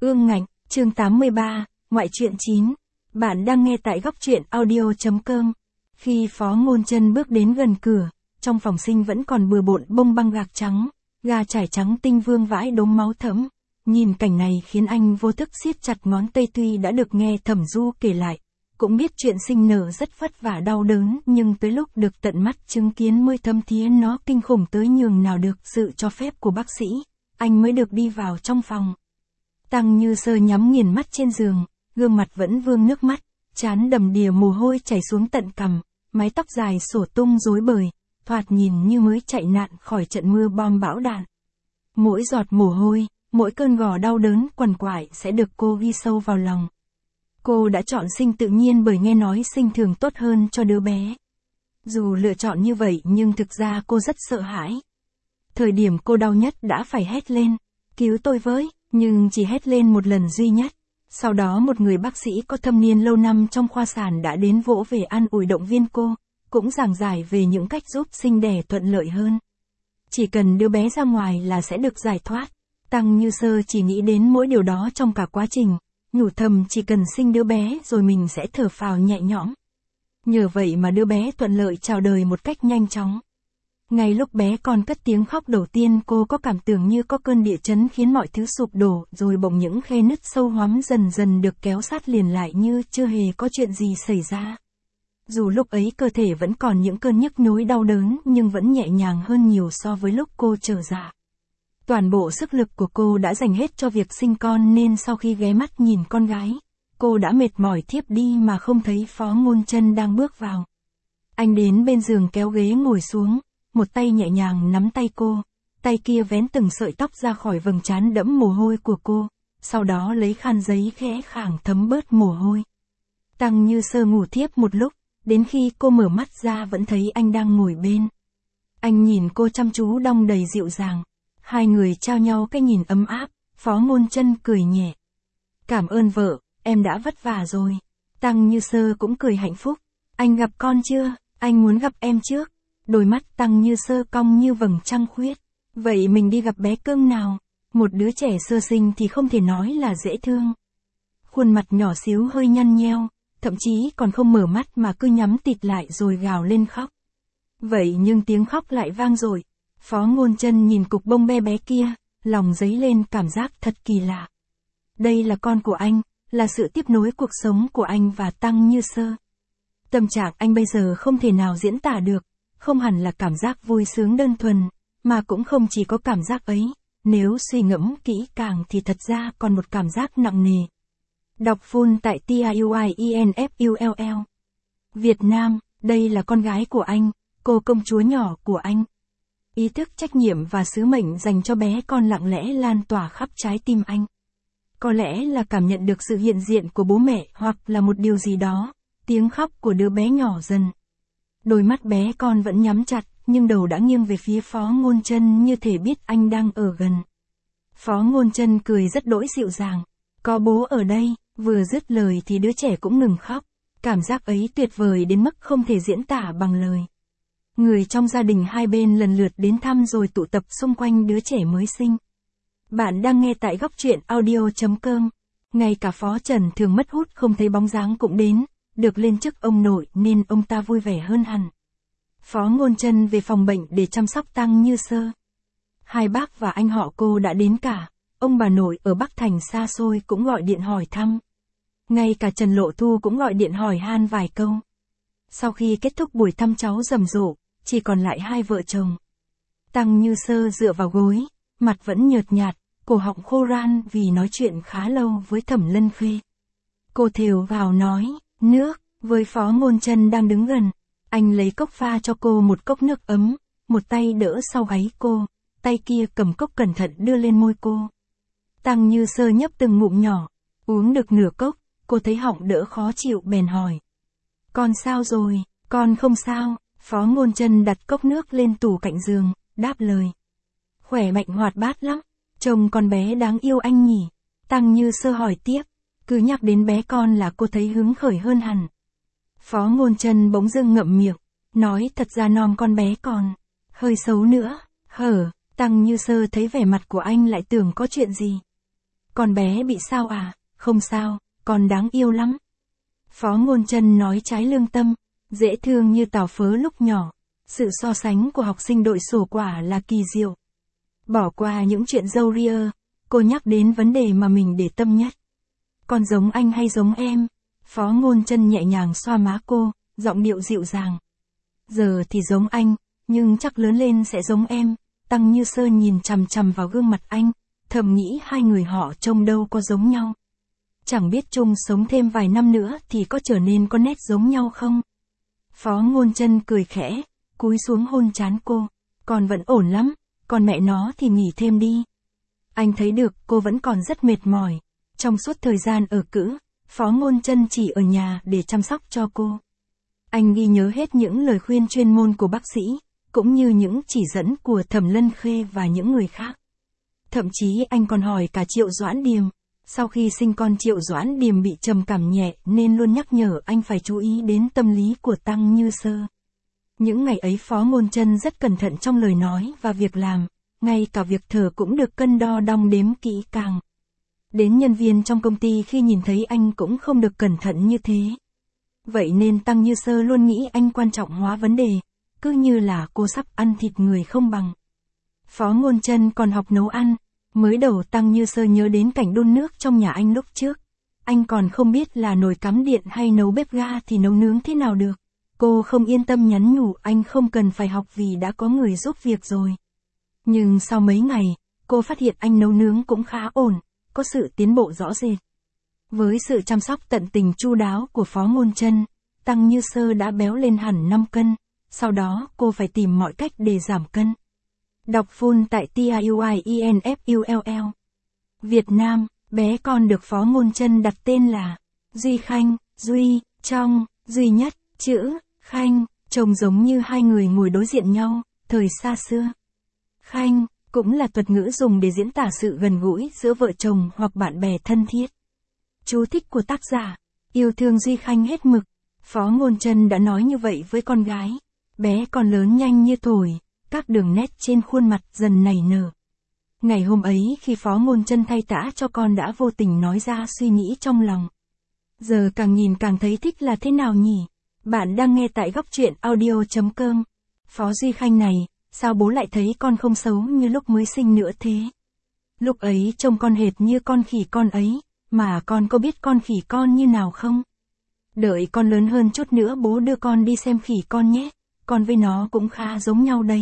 Ương Ngạnh, chương 83, ngoại truyện 9. Bạn đang nghe tại góc truyện audio.com. Khi Phó Ngôn Chân bước đến gần cửa, trong phòng sinh vẫn còn bừa bộn bông băng gạc trắng, gà trải trắng tinh vương vãi đốm máu thẫm. Nhìn cảnh này khiến anh vô thức siết chặt ngón tay, tuy đã được nghe Thẩm Du kể lại, cũng biết chuyện sinh nở rất vất vả đau đớn, nhưng tới lúc được tận mắt chứng kiến mới thấm thía nó kinh khủng tới nhường nào. Được sự cho phép của bác sĩ, anh mới được đi vào trong phòng. Tăng Như Sơ nhắm nghiền mắt trên giường, gương mặt vẫn vương nước mắt, trán đầm đìa mồ hôi chảy xuống tận cằm, mái tóc dài xổ tung rối bời, thoạt nhìn như mới chạy nạn khỏi trận mưa bom bão đạn. Mỗi giọt mồ hôi, mỗi cơn gò đau đớn quằn quại sẽ được cô ghi sâu vào lòng. Cô đã chọn sinh tự nhiên bởi nghe nói sinh thường tốt hơn cho đứa bé. Dù lựa chọn như vậy nhưng thực ra cô rất sợ hãi. Thời điểm cô đau nhất đã phải hét lên, cứu tôi với, nhưng chỉ hét lên một lần duy nhất. Sau đó một người bác sĩ có thâm niên lâu năm trong khoa sản đã đến vỗ về an ủi động viên cô, cũng giảng giải về những cách giúp sinh đẻ thuận lợi hơn. Chỉ cần đứa bé ra ngoài là sẽ được giải thoát. Tăng Như Sơ chỉ nghĩ đến mỗi điều đó trong cả quá trình, nhủ thầm chỉ cần sinh đứa bé rồi mình sẽ thở phào nhẹ nhõm. Nhờ vậy mà đứa bé thuận lợi chào đời một cách nhanh chóng. Ngay lúc bé con cất tiếng khóc đầu tiên, cô có cảm tưởng như có cơn địa chấn khiến mọi thứ sụp đổ, rồi bỗng những khe nứt sâu hoắm dần dần được kéo sát liền lại như chưa hề có chuyện gì xảy ra. Dù lúc ấy cơ thể vẫn còn những cơn nhức nhối đau đớn nhưng vẫn nhẹ nhàng hơn nhiều so với lúc cô trở dạ. Toàn bộ sức lực của cô đã dành hết cho việc sinh con nên sau khi ghé mắt nhìn con gái, cô đã mệt mỏi thiếp đi mà không thấy Phó Ngôn Chân đang bước vào. Anh đến bên giường kéo ghế ngồi xuống, một tay nhẹ nhàng nắm tay cô, tay kia vén từng sợi tóc ra khỏi vầng trán đẫm mồ hôi của cô, sau đó lấy khăn giấy khẽ khàng thấm bớt mồ hôi. Tăng Như Sơ ngủ thiếp một lúc, đến khi cô mở mắt ra vẫn thấy anh đang ngồi bên. Anh nhìn cô chăm chú đong đầy dịu dàng. Hai người trao nhau cái nhìn ấm áp, Phó Ngôn Chân cười nhẹ. Cảm ơn vợ, em đã vất vả rồi. Tăng Như Sơ cũng cười hạnh phúc. Anh gặp con chưa? Anh muốn gặp em trước. Đôi mắt Tăng Như Sơ cong như vầng trăng khuyết. Vậy mình đi gặp bé cưng nào? Một đứa trẻ sơ sinh thì không thể nói là dễ thương. Khuôn mặt nhỏ xíu hơi nhăn nheo, thậm chí còn không mở mắt mà cứ nhắm tịt lại rồi gào lên khóc. Vậy nhưng tiếng khóc lại vang dội. Phó Ngôn Chân nhìn cục bông be bé kia, lòng dấy lên cảm giác thật kỳ lạ. Đây là con của anh, là sự tiếp nối cuộc sống của anh và Tăng Như Sơ. Tâm trạng anh bây giờ không thể nào diễn tả được, không hẳn là cảm giác vui sướng đơn thuần, mà cũng không chỉ có cảm giác ấy, nếu suy ngẫm kỹ càng thì thật ra còn một cảm giác nặng nề. Đọc full tại TIUIENFULL. Việt Nam, đây là con gái của anh, cô công chúa nhỏ của anh. Ý thức trách nhiệm và sứ mệnh dành cho bé con lặng lẽ lan tỏa khắp trái tim anh. Có lẽ là cảm nhận được sự hiện diện của bố mẹ hoặc là một điều gì đó, tiếng khóc của đứa bé nhỏ dần. Đôi mắt bé con vẫn nhắm chặt, nhưng đầu đã nghiêng về phía Phó Ngôn Chân như thể biết anh đang ở gần. Phó Ngôn Chân cười rất đỗi dịu dàng. Có bố ở đây, vừa dứt lời thì đứa trẻ cũng ngừng khóc. Cảm giác ấy tuyệt vời đến mức không thể diễn tả bằng lời. Người trong gia đình hai bên lần lượt đến thăm rồi tụ tập xung quanh đứa trẻ mới sinh. Bạn đang nghe tại góc truyện audio.com. Ngay cả Phó Trần thường mất hút không thấy bóng dáng cũng đến, được lên chức ông nội nên ông ta vui vẻ hơn hẳn. Phó Ngôn Chân về phòng bệnh để chăm sóc Tăng Như Sơ. Hai bác và anh họ cô đã đến cả, ông bà nội ở Bắc Thành xa xôi cũng gọi điện hỏi thăm. Ngay cả Trần Lộ Thu cũng gọi điện hỏi han vài câu. Sau khi kết thúc buổi thăm cháu rầm rộ, chỉ còn lại hai vợ chồng. Tăng Như Sơ dựa vào gối, mặt vẫn nhợt nhạt, cổ họng khô ran vì nói chuyện khá lâu với Thẩm Lân Khê. Cô thều vào nói, nước, với Phó Ngôn Chân đang đứng gần. Anh lấy cốc pha cho cô một cốc nước ấm, một tay đỡ sau gáy cô, tay kia cầm cốc cẩn thận đưa lên môi cô. Tăng Như Sơ nhấp từng ngụm nhỏ, uống được nửa cốc, cô thấy họng đỡ khó chịu bèn hỏi. Con sao rồi? Con không sao. Phó Ngôn Chân đặt cốc nước lên tủ cạnh giường, đáp lời. Khỏe mạnh hoạt bát lắm, trông con bé đáng yêu anh nhỉ. Tăng Như Sơ hỏi tiếp, cứ nhắc đến bé con là cô thấy hứng khởi hơn hẳn. Phó Ngôn Chân bỗng dưng ngậm miệng, nói thật ra nom con bé còn hơi xấu nữa. Tăng Như Sơ thấy vẻ mặt của anh lại tưởng có chuyện gì. con bé bị sao à? Không sao, con đáng yêu lắm. Phó Ngôn Chân nói trái lương tâm, dễ thương như Tào Phớ lúc nhỏ. Sự so sánh của học sinh đội sổ quả là kỳ diệu. Bỏ qua những chuyện râu ria, cô nhắc đến vấn đề mà mình để tâm nhất. Con giống anh hay giống em? Phó Ngôn Chân nhẹ nhàng xoa má cô, giọng điệu dịu dàng. Giờ thì giống anh, nhưng chắc lớn lên sẽ giống em. Tăng Như Sơn nhìn chằm chằm vào gương mặt anh, thầm nghĩ hai người họ trông đâu có giống nhau. Chẳng biết chung sống thêm vài năm nữa thì có trở nên có nét giống nhau không? Phó Ngôn Chân cười khẽ, cúi xuống hôn trán cô. Con vẫn ổn lắm, còn mẹ nó thì nghỉ thêm đi. Anh thấy được cô vẫn còn rất mệt mỏi. Trong suốt thời gian ở cữ, Phó Ngôn Chân chỉ ở nhà để chăm sóc cho cô. Anh ghi nhớ hết những lời khuyên chuyên môn của bác sĩ, cũng như những chỉ dẫn của Thẩm Lân Khê và những người khác. Thậm chí anh còn hỏi cả Triệu Doãn Điềm. Sau khi sinh con, Triệu Doãn Điềm bị trầm cảm nhẹ nên luôn nhắc nhở anh phải chú ý đến tâm lý của Tăng Như Sơ. Những ngày ấy Phó Ngôn Chân rất cẩn thận trong lời nói và việc làm, ngay cả việc thở cũng được cân đo đong đếm kỹ càng. Đến nhân viên trong công ty khi nhìn thấy anh cũng không được cẩn thận như thế. Vậy nên Tăng Như Sơ luôn nghĩ anh quan trọng hóa vấn đề, cứ như là cô sắp ăn thịt người không bằng. Phó Ngôn Chân còn học nấu ăn. Mới đầu Tăng Như Sơ nhớ đến cảnh đun nước trong nhà anh lúc trước. Anh còn không biết là nồi cắm điện hay nấu bếp ga thì nấu nướng thế nào được. Cô không yên tâm nhắn nhủ anh không cần phải học vì đã có người giúp việc rồi. Nhưng sau mấy ngày, cô phát hiện anh nấu nướng cũng khá ổn, có sự tiến bộ rõ rệt. Với sự chăm sóc tận tình chu đáo của Phó Ngôn Chân, Tăng Như Sơ đã béo lên hẳn 5 cân, sau đó cô phải tìm mọi cách để giảm cân. Đọc full tại TIUIENFULL. Việt Nam, bé con được Phó Ngôn Chân đặt tên là Duy Khanh, Duy, trong, duy nhất, chữ, Khanh, trông giống như hai người ngồi đối diện nhau, thời xa xưa. Khanh, cũng là thuật ngữ dùng để diễn tả sự gần gũi giữa vợ chồng hoặc bạn bè thân thiết. Chú thích của tác giả, yêu thương Duy Khanh hết mực. Phó Ngôn Chân đã nói như vậy với con gái. Bé còn lớn nhanh như thổi, các đường nét trên khuôn mặt dần nảy nở. Ngày hôm ấy khi Phó Ngôn Chân thay tã cho con đã vô tình nói ra suy nghĩ trong lòng. Giờ càng nhìn càng thấy thích là thế nào nhỉ? Bạn đang nghe tại góc truyện audio.com. Phó Duy Khanh này, sao bố lại thấy con không xấu như lúc mới sinh nữa thế? Lúc ấy trông con hệt như con khỉ con ấy, mà con có biết con khỉ con như nào không? Đợi con lớn hơn chút nữa bố đưa con đi xem khỉ con nhé, con với nó cũng khá giống nhau đấy.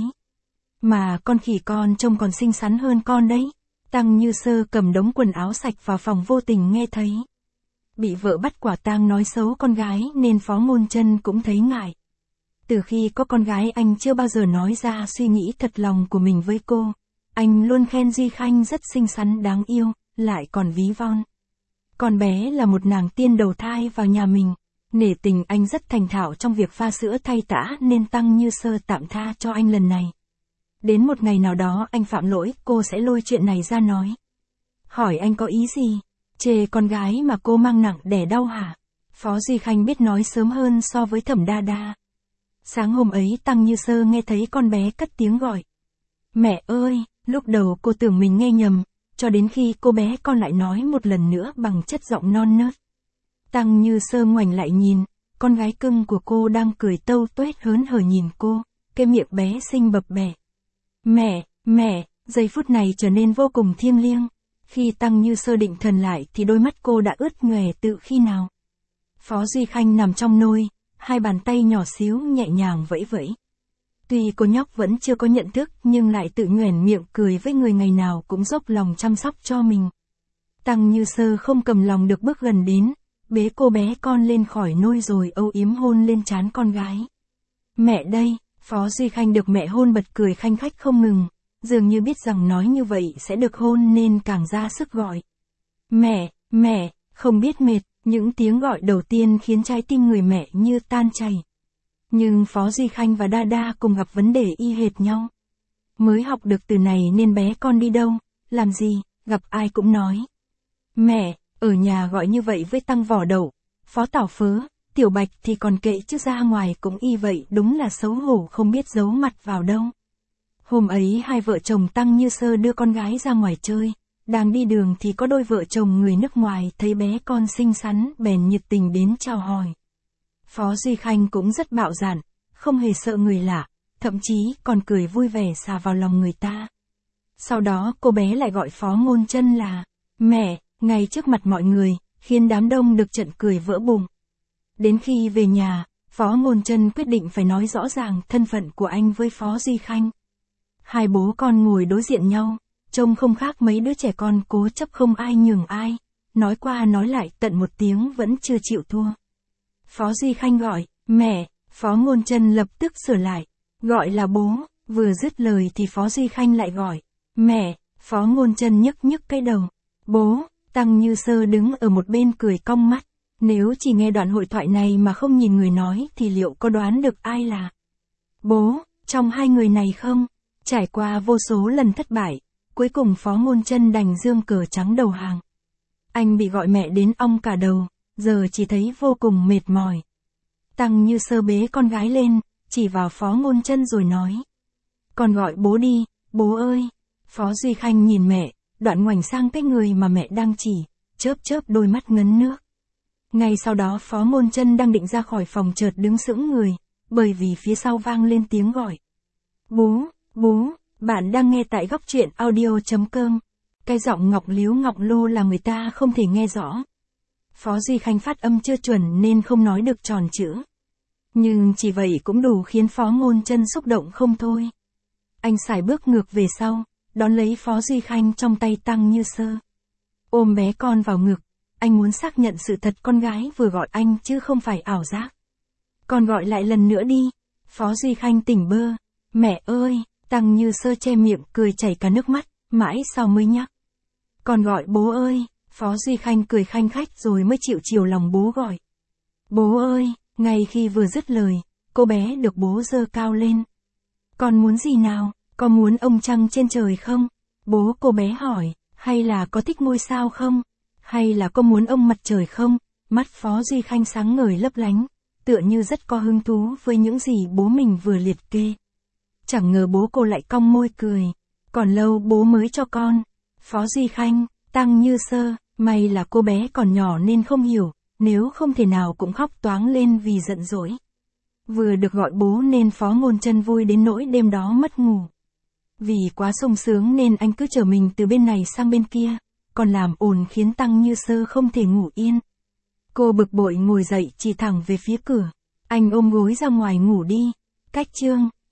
Mà con khỉ con trông còn xinh xắn hơn con đấy. Tăng Như Sơ cầm đống quần áo sạch vào phòng vô tình nghe thấy. Bị vợ bắt quả tang nói xấu con gái nên Phó Ngôn Chân cũng thấy ngại. Từ khi có con gái anh chưa bao giờ nói ra suy nghĩ thật lòng của mình với cô. Anh luôn khen Duy Khanh rất xinh xắn đáng yêu, lại còn ví von. Con bé là một nàng tiên đầu thai vào nhà mình. Nể tình anh rất thành thạo trong việc pha sữa thay tã nên Tăng Như Sơ tạm tha cho anh lần này. Đến một ngày nào đó anh phạm lỗi, cô sẽ lôi chuyện này ra nói. Hỏi anh có ý gì? Chê con gái mà cô mang nặng đẻ đau hả? Phó Duy Khanh biết nói sớm hơn so với Thẩm Đa Đa. Sáng hôm ấy Tăng Như Sơ nghe thấy con bé cất tiếng gọi. Mẹ ơi, lúc đầu cô tưởng mình nghe nhầm, cho đến khi cô bé con lại nói một lần nữa bằng chất giọng non nớt. Tăng Như Sơ ngoảnh lại nhìn, con gái cưng của cô đang cười tâu tuét hớn hở nhìn cô, cái miệng bé xinh bập bẹ. Mẹ, giây phút này trở nên vô cùng thiêng liêng. Khi Tăng Như Sơ định thần lại thì đôi mắt cô đã ướt nhòe từ khi nào. Phó Duy Khanh nằm trong nôi, hai bàn tay nhỏ xíu nhẹ nhàng vẫy vẫy. Tuy cô nhóc vẫn chưa có nhận thức nhưng lại tự nhoẻn miệng cười với người ngày nào cũng dốc lòng chăm sóc cho mình. Tăng Như Sơ không cầm lòng được bước gần đến, bế cô bé con lên khỏi nôi rồi âu yếm hôn lên trán con gái. Mẹ đây, Phó Duy Khanh được mẹ hôn bật cười khanh khách không ngừng, dường như biết rằng nói như vậy sẽ được hôn nên càng ra sức gọi. Mẹ, không biết mệt, những tiếng gọi đầu tiên khiến trái tim người mẹ như tan chảy. Nhưng Phó Duy Khanh và Đa Đa cùng gặp vấn đề y hệt nhau. Mới học được từ này nên bé con đi đâu, làm gì, gặp ai cũng nói. Mẹ, ở nhà gọi như vậy với Tăng Vỏ Đậu, Phó Tảo Phớ, Tiểu Bạch thì còn kệ chứ ra ngoài cũng y vậy, đúng là xấu hổ không biết giấu mặt vào đâu. Hôm ấy hai vợ chồng Tăng Như Sơ đưa con gái ra ngoài chơi, Đang đi đường thì có đôi vợ chồng người nước ngoài thấy bé con xinh xắn bèn nhiệt tình đến chào hỏi. Phó Duy Khanh cũng rất bạo dạn, không hề sợ người lạ, thậm chí còn cười vui vẻ xà vào lòng người ta. Sau đó cô bé lại gọi Phó Ngôn Chân là mẹ, ngay trước mặt mọi người, khiến đám đông được trận cười vỡ bụng. Đến khi về nhà, Phó Ngôn Chân quyết định phải nói rõ ràng thân phận của anh với Phó Duy Khanh. Hai bố con ngồi đối diện nhau, trông không khác mấy đứa trẻ con cố chấp không ai nhường ai, nói qua nói lại tận một tiếng vẫn chưa chịu thua. Phó Duy Khanh gọi, mẹ, Phó Ngôn Chân lập tức sửa lại, gọi là bố, vừa dứt lời thì Phó Duy Khanh lại gọi, mẹ, Phó Ngôn Chân nhức nhức cái đầu, bố. Tăng Như Sơ đứng ở một bên cười cong mắt, nếu chỉ nghe đoạn hội thoại này mà không nhìn người nói thì liệu có đoán được ai là bố, trong hai người này không? Trải qua vô số lần thất bại, cuối cùng Phó Ngôn Chân đành giương cờ trắng đầu hàng. Anh bị gọi mẹ đến ong cả đầu, giờ chỉ thấy vô cùng mệt mỏi. Tăng Như Sơ bế con gái lên, chỉ vào Phó Ngôn Chân rồi nói. Con gọi bố đi, bố ơi. Phó Duy Khanh nhìn mẹ, đoạn ngoảnh sang cái người mà mẹ đang chỉ, chớp chớp đôi mắt ngấn nước. Ngay sau đó Phó Ngôn Chân đang định ra khỏi phòng chợt đứng sững người, bởi vì phía sau vang lên tiếng gọi. Bố, bố, bạn đang nghe tại góc truyện audio.com. Cái giọng ngọc líu ngọc lô là người ta không thể nghe rõ. Phó Duy Khanh phát âm chưa chuẩn nên không nói được tròn chữ. Nhưng chỉ vậy cũng đủ khiến Phó Ngôn Chân xúc động không thôi. Anh sải bước ngược về sau, đón lấy Phó Duy Khanh trong tay Tăng Như Sơ. Ôm bé con vào ngực, anh muốn xác nhận sự thật con gái vừa gọi anh chứ không phải ảo giác. Con gọi lại lần nữa đi. Phó Duy Khanh tỉnh bơ. Mẹ ơi, Tăng Như Sơ che miệng cười chảy cả nước mắt, mãi sau mới nhắc. Con gọi bố ơi. Phó Duy Khanh cười khanh khách rồi mới chịu chiều lòng bố gọi. Bố ơi, ngay khi vừa dứt lời, cô bé được bố giơ cao lên. Con muốn gì nào? Có muốn ông trăng trên trời không? Bố cô bé hỏi, hay là có thích ngôi sao không? Hay là có muốn ông mặt trời không? Mắt Phó Duy Khanh sáng ngời lấp lánh, tựa như rất có hứng thú với những gì bố mình vừa liệt kê. Chẳng ngờ bố cô lại cong môi cười. Còn lâu bố mới cho con. Phó Duy Khanh, Tăng Như Sơ, may là cô bé còn nhỏ nên không hiểu, nếu không thể nào cũng khóc toáng lên vì giận dỗi. Vừa được gọi bố nên Phó Ngôn Chân vui đến nỗi đêm đó mất ngủ. Vì quá sung sướng nên anh cứ chở mình từ bên này sang bên kia, còn làm ồn khiến Tăng Như Sơ không thể ngủ yên. Cô bực bội ngồi dậy chỉ thẳng về phía cửa. Anh ôm gối ra ngoài ngủ đi. Cách chương